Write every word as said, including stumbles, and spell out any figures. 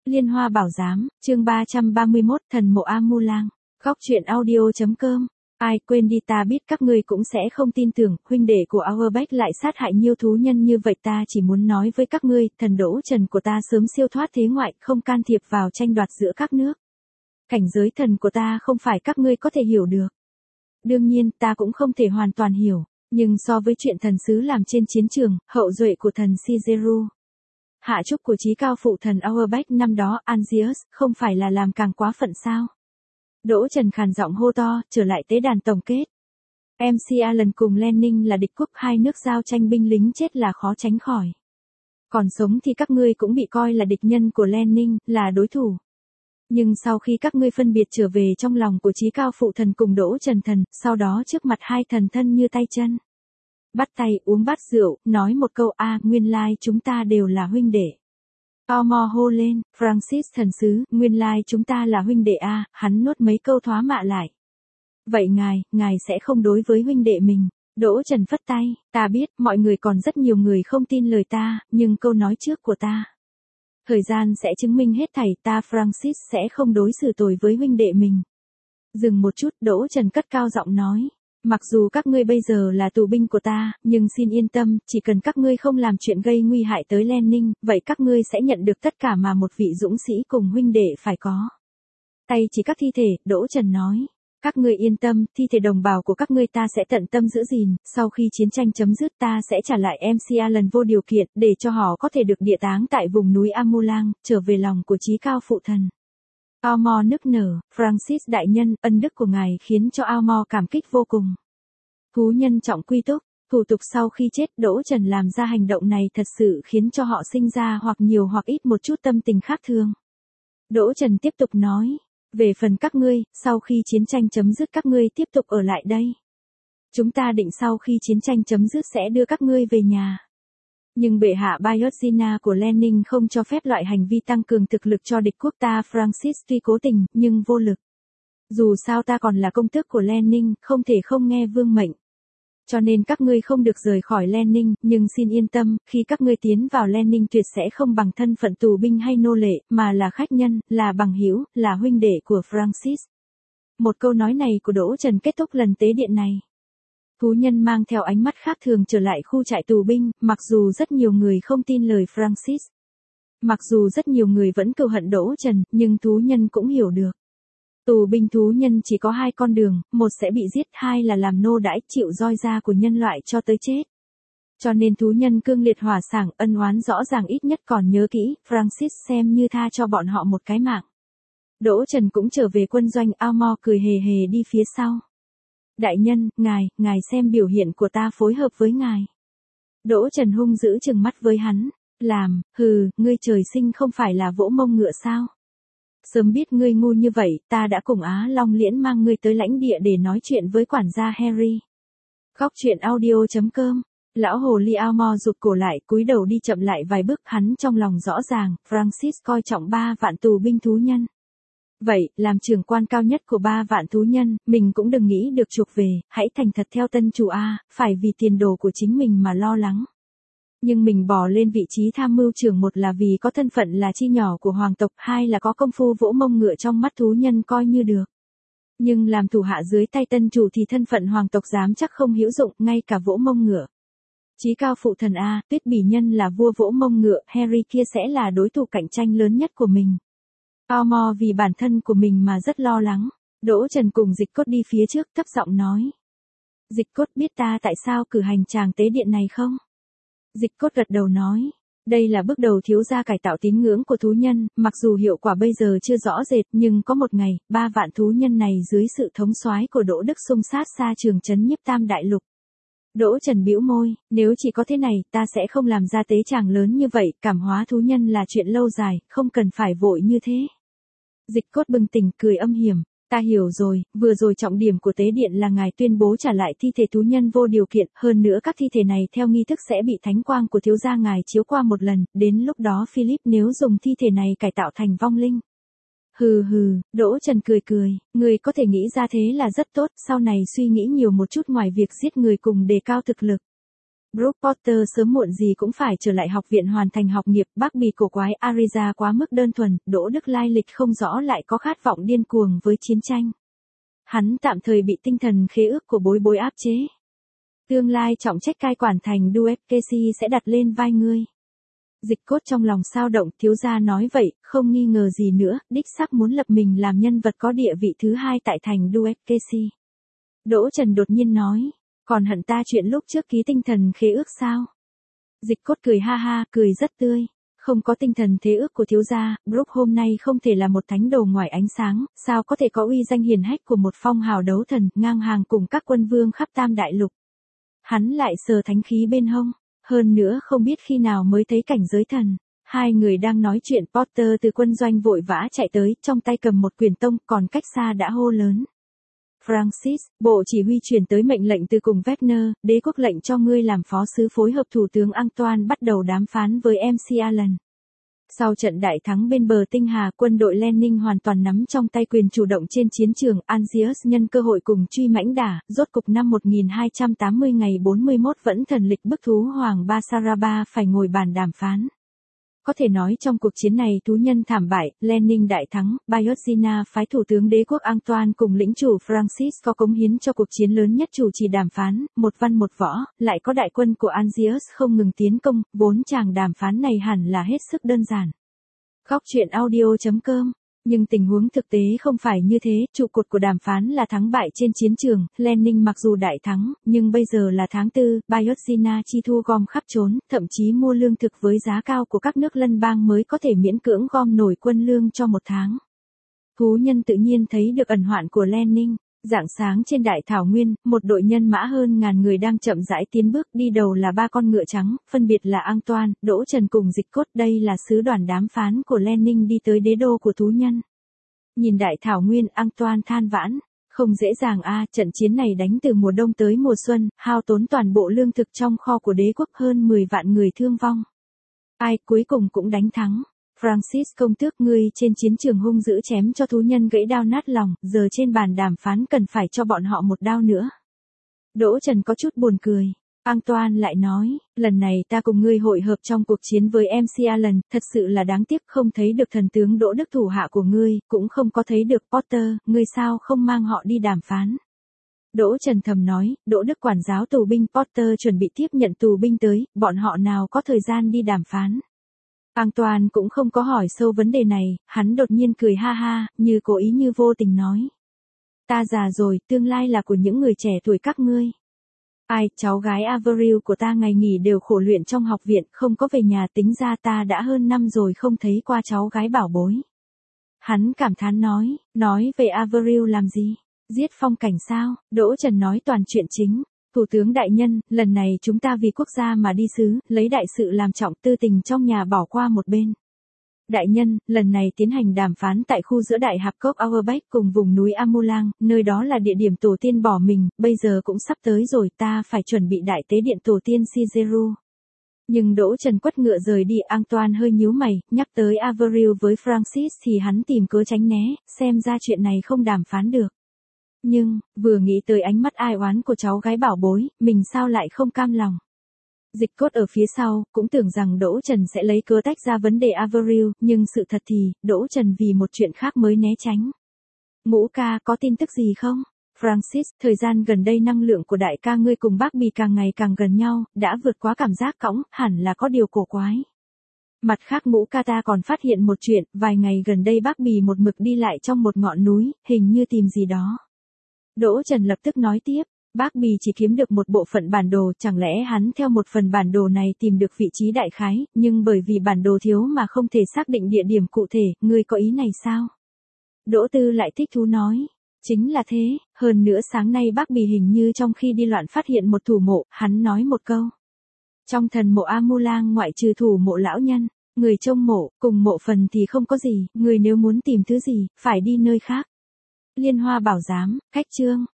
Liên Hoa Bảo Giám, chương ba trăm ba mươi mốt, Thần Mộ A Mu Lang. Góc truyện audio.com. Ai quên đi, ta biết các ngươi cũng sẽ không tin tưởng, huynh đệ của Auerbach lại sát hại nhiều thú nhân như vậy. Ta chỉ muốn nói với các ngươi, thần Đỗ Trần của ta sớm siêu thoát thế ngoại, không can thiệp vào tranh đoạt giữa các nước. Cảnh giới thần của ta không phải các ngươi có thể hiểu được. Đương nhiên, ta cũng không thể hoàn toàn hiểu, nhưng so với chuyện thần sứ làm trên chiến trường, hậu duệ của thần Sigeru, hạ trúc của chí cao phụ thần Auerbach năm đó, Angius, không phải là làm càng quá phận sao? Đỗ Trần khàn giọng hô to, trở lại tế đàn tổng kết. em xê Allen cùng Lenin là địch quốc, hai nước giao tranh, binh lính chết là khó tránh khỏi. Còn sống thì các ngươi cũng bị coi là địch nhân của Lenin, là đối thủ. Nhưng sau khi các ngươi phân biệt trở về trong lòng của chí cao phụ thần cùng Đỗ Trần thần, sau đó trước mặt hai thần thân như tay chân, bắt tay uống bát rượu, nói một câu a, nguyên lai chúng ta đều là huynh đệ. Omo hô lên, Francis thần sứ, nguyên lai chúng ta là huynh đệ a, hắn nốt mấy câu thoá mạ lại. Vậy ngài, ngài sẽ không đối với huynh đệ mình. Đỗ Trần phất tay, ta biết, mọi người còn rất nhiều người không tin lời ta, nhưng câu nói trước của ta, thời gian sẽ chứng minh hết thảy, ta Francis sẽ không đối xử tồi với huynh đệ mình. Dừng một chút, Đỗ Trần cất cao giọng nói. Mặc dù các ngươi bây giờ là tù binh của ta, nhưng xin yên tâm, chỉ cần các ngươi không làm chuyện gây nguy hại tới Lenin, vậy các ngươi sẽ nhận được tất cả mà một vị dũng sĩ cùng huynh đệ phải có. Tay chỉ các thi thể, Đỗ Trần nói. Các ngươi yên tâm, thi thể đồng bào của các ngươi ta sẽ tận tâm giữ gìn, sau khi chiến tranh chấm dứt ta sẽ trả lại em xê Allen vô điều kiện, để cho họ có thể được địa táng tại vùng núi Amulang, trở về lòng của chí cao phụ thần. Omo nức nở, Francis đại nhân, ân đức của ngài khiến cho Omo cảm kích vô cùng. Thú nhân trọng quy túc, thủ tục sau khi chết, Đỗ Trần làm ra hành động này thật sự khiến cho họ sinh ra hoặc nhiều hoặc ít một chút tâm tình khác thường. Đỗ Trần tiếp tục nói, về phần các ngươi, sau khi chiến tranh chấm dứt các ngươi tiếp tục ở lại đây. Chúng ta định sau khi chiến tranh chấm dứt sẽ đưa các ngươi về nhà. Nhưng bệ hạ Byzina của Lenin không cho phép loại hành vi tăng cường thực lực cho địch quốc, ta Francis tuy cố tình, nhưng vô lực. Dù sao ta còn là công tước của Lenin, không thể không nghe vương mệnh. Cho nên các ngươi không được rời khỏi Lenin, nhưng xin yên tâm, khi các ngươi tiến vào Lenin tuyệt sẽ không bằng thân phận tù binh hay nô lệ, mà là khách nhân, là bằng hữu, là huynh đệ của Francis. Một câu nói này của Đỗ Trần kết thúc lần tế điện này. Thú nhân mang theo ánh mắt khác thường trở lại khu trại tù binh, mặc dù rất nhiều người không tin lời Francis. Mặc dù rất nhiều người vẫn cừu hận Đỗ Trần, nhưng thú nhân cũng hiểu được. Tù binh thú nhân chỉ có hai con đường, một sẽ bị giết, hai là làm nô đãi, chịu roi da của nhân loại cho tới chết. Cho nên thú nhân cương liệt hỏa sảng, ân oán rõ ràng, ít nhất còn nhớ kỹ, Francis xem như tha cho bọn họ một cái mạng. Đỗ Trần cũng trở về quân doanh, Omo cười hề hề đi phía sau. Đại nhân, ngài, ngài xem biểu hiện của ta phối hợp với ngài. Đỗ Trần hung dữ trừng mắt với hắn. Làm, hừ, ngươi trời sinh không phải là vỗ mông ngựa sao? Sớm biết ngươi ngu như vậy, ta đã cùng Á Long Liễn mang ngươi tới lãnh địa để nói chuyện với quản gia Harry. Góc truyện audio.com. Lão hồ ly Omo rụt cổ lại, cúi đầu đi chậm lại vài bước, hắn trong lòng rõ ràng, Francis coi trọng ba vạn tù binh thú nhân. Vậy, làm trưởng quan cao nhất của ba vạn thú nhân, mình cũng đừng nghĩ được chuộc về, hãy thành thật theo tân chủ A, phải vì tiền đồ của chính mình mà lo lắng. Nhưng mình bỏ lên vị trí tham mưu trưởng, một là vì có thân phận là chi nhỏ của hoàng tộc, hai là có công phu vỗ mông ngựa trong mắt thú nhân coi như được. Nhưng làm thủ hạ dưới tay tân chủ thì thân phận hoàng tộc dám chắc không hữu dụng, ngay cả vỗ mông ngựa. Chí cao phụ thần A, Tuyết Bỉ Nhân là vua vỗ mông ngựa, Harry kia sẽ là đối thủ cạnh tranh lớn nhất của mình. Omo vì bản thân của mình mà rất lo lắng. Đỗ Trần cùng Dịch Cốt đi phía trước, thấp giọng nói. Dịch Cốt biết ta tại sao cử hành tràng tế điện này không? Dịch Cốt gật đầu nói. Đây là bước đầu thiếu gia cải tạo tín ngưỡng của thú nhân, mặc dù hiệu quả bây giờ chưa rõ rệt, nhưng có một ngày, ba vạn thú nhân này dưới sự thống soái của Đỗ Đức xung sát xa trường trấn nhiếp Tam Đại Lục. Đỗ Trần bĩu môi, nếu chỉ có thế này, ta sẽ không làm ra tế tràng lớn như vậy, cảm hóa thú nhân là chuyện lâu dài, không cần phải vội như thế. Dịch Cốt bừng tỉnh, cười âm hiểm, ta hiểu rồi, vừa rồi trọng điểm của tế điện là ngài tuyên bố trả lại thi thể thú nhân vô điều kiện, hơn nữa các thi thể này theo nghi thức sẽ bị thánh quang của thiếu gia ngài chiếu qua một lần, đến lúc đó Philip nếu dùng thi thể này cải tạo thành vong linh. Hừ hừ, Đỗ Trần cười cười, người có thể nghĩ ra thế là rất tốt, sau này suy nghĩ nhiều một chút ngoài việc giết người cùng đề cao thực lực. Brooke Potter sớm muộn gì cũng phải trở lại học viện hoàn thành học nghiệp, Barbie cổ quái Ariza quá mức đơn thuần, Đỗ Đức lai lịch không rõ lại có khát vọng điên cuồng với chiến tranh. Hắn tạm thời bị tinh thần khế ước của bối bối áp chế. Tương lai trọng trách cai quản thành Duet Casey sẽ đặt lên vai ngươi. Dịch Cốt trong lòng sao động, thiếu gia nói vậy, không nghi ngờ gì nữa, đích xác muốn lập mình làm nhân vật có địa vị thứ hai tại thành Duet Casey. Đỗ Trần đột nhiên nói, còn hận ta chuyện lúc trước ký tinh thần khế ước sao? Dịch Cốt cười ha ha, cười rất tươi. Không có tinh thần thế ước của thiếu gia, Brooke hôm nay không thể là một thánh đồ ngoài ánh sáng, sao có thể có uy danh hiển hách của một phong hào đấu thần, ngang hàng cùng các quân vương khắp tam đại lục. Hắn lại sờ thánh khí bên hông, hơn nữa không biết khi nào mới thấy cảnh giới thần. Hai người đang nói chuyện, Potter từ quân doanh vội vã chạy tới, trong tay cầm một quyền tông, còn cách xa đã hô lớn. Francis, bộ chỉ huy truyền tới mệnh lệnh từ cùng Wagner, đế quốc lệnh cho ngươi làm phó sứ phối hợp thủ tướng Antoine bắt đầu đàm phán với em xê Allen. Sau trận đại thắng bên bờ Tinh Hà, quân đội Lenin hoàn toàn nắm trong tay quyền chủ động trên chiến trường. Angius nhân cơ hội cùng truy mãnh đả, rốt cục năm một nghìn hai trăm tám mươi ngày bốn mươi mốt vẫn thần lịch bức thú hoàng Basaraba phải ngồi bàn đàm phán. Có thể nói trong cuộc chiến này thú nhân thảm bại, Lenin đại thắng, Bayezid phái thủ tướng đế quốc Antoine cùng lĩnh chủ Francis có cống hiến cho cuộc chiến lớn nhất chủ trì đàm phán, một văn một võ, lại có đại quân của Angius không ngừng tiến công, vốn chàng đàm phán này hẳn là hết sức đơn giản. Góc truyện audio chấm com. Nhưng tình huống thực tế không phải như thế, trụ cột của đàm phán là thắng bại trên chiến trường, Lenin mặc dù đại thắng, nhưng bây giờ là tháng tư, Bayezid chi thu gom khắp trốn, thậm chí mua lương thực với giá cao của các nước lân bang mới có thể miễn cưỡng gom nổi quân lương cho một tháng. Thú nhân tự nhiên thấy được ẩn hoạn của Lenin. Rạng sáng trên đại thảo nguyên, một đội nhân mã hơn ngàn người đang chậm rãi tiến bước, đi đầu là ba con ngựa trắng, phân biệt là Antoine, Đỗ Trần cùng Dịch Cốt. Đây là sứ đoàn đàm phán của Lenin đi tới đế đô của thú nhân. Nhìn đại thảo nguyên, Antoine than vãn, không dễ dàng a, trận chiến này đánh từ mùa đông tới mùa xuân, hao tốn toàn bộ lương thực trong kho của đế quốc, hơn mười vạn người thương vong. Ai cuối cùng cũng đánh thắng. Francis công tước, ngươi trên chiến trường hung dữ chém cho thú nhân gãy đao nát lòng, giờ trên bàn đàm phán cần phải cho bọn họ một đao nữa. Đỗ Trần có chút buồn cười. Antoine lại nói, lần này ta cùng ngươi hội hợp trong cuộc chiến với em xê Allen, thật sự là đáng tiếc không thấy được thần tướng Đỗ Đức thủ hạ của ngươi, cũng không có thấy được Potter, ngươi sao không mang họ đi đàm phán. Đỗ Trần thầm nói, Đỗ Đức quản giáo tù binh, Potter chuẩn bị tiếp nhận tù binh tới, bọn họ nào có thời gian đi đàm phán. Antoine cũng không có hỏi sâu vấn đề này, hắn đột nhiên cười ha ha, như cố ý như vô tình nói. Ta già rồi, tương lai là của những người trẻ tuổi các ngươi. Ai, cháu gái Avril của ta ngày nghỉ đều khổ luyện trong học viện, không có về nhà, tính ra ta đã hơn năm rồi không thấy qua cháu gái bảo bối. Hắn cảm thán nói, nói về Avril làm gì? Giết phong cảnh sao? Đỗ Trần nói toàn chuyện chính. Thủ tướng đại nhân, lần này chúng ta vì quốc gia mà đi sứ, lấy đại sự làm trọng, tư tình trong nhà bỏ qua một bên. Đại nhân, lần này tiến hành đàm phán tại khu giữa đại hạp cốc Auerbach cùng vùng núi Amulang, nơi đó là địa điểm tổ tiên bỏ mình, bây giờ cũng sắp tới rồi, ta phải chuẩn bị đại tế điện tổ tiên Cizeru. Nhưng Đỗ Trần quất ngựa rời đi, Antoine hơi nhíu mày, nhắc tới Avril với Francis thì hắn tìm cớ tránh né, xem ra chuyện này không đàm phán được. Nhưng, vừa nghĩ tới ánh mắt ai oán của cháu gái bảo bối, mình sao lại không cam lòng. Dịch Cốt ở phía sau, cũng tưởng rằng Đỗ Trần sẽ lấy cớ tách ra vấn đề Avril, nhưng sự thật thì, Đỗ Trần vì một chuyện khác mới né tránh. Ngũ ca, có tin tức gì không? Francis, thời gian gần đây năng lượng của đại ca ngươi cùng bác Bì càng ngày càng gần nhau, đã vượt quá cảm giác cõng, hẳn là có điều cổ quái. Mặt khác Ngũ ca ta còn phát hiện một chuyện, vài ngày gần đây bác Bì một mực đi lại trong một ngọn núi, hình như tìm gì đó. Đỗ Trần lập tức nói tiếp, bác Bì chỉ kiếm được một bộ phận bản đồ, chẳng lẽ hắn theo một phần bản đồ này tìm được vị trí đại khái, nhưng bởi vì bản đồ thiếu mà không thể xác định địa điểm cụ thể, ngươi có ý này sao? Đỗ Tư lại thích thú nói, chính là thế, hơn nữa sáng nay bác Bì hình như trong khi đi loạn phát hiện một thủ mộ, hắn nói một câu. Trong thần mộ Amulang ngoại trừ thủ mộ lão nhân, người trông mộ, cùng mộ phần thì không có gì, người nếu muốn tìm thứ gì, phải đi nơi khác. Liên Hoa Bảo Giám, cách chương.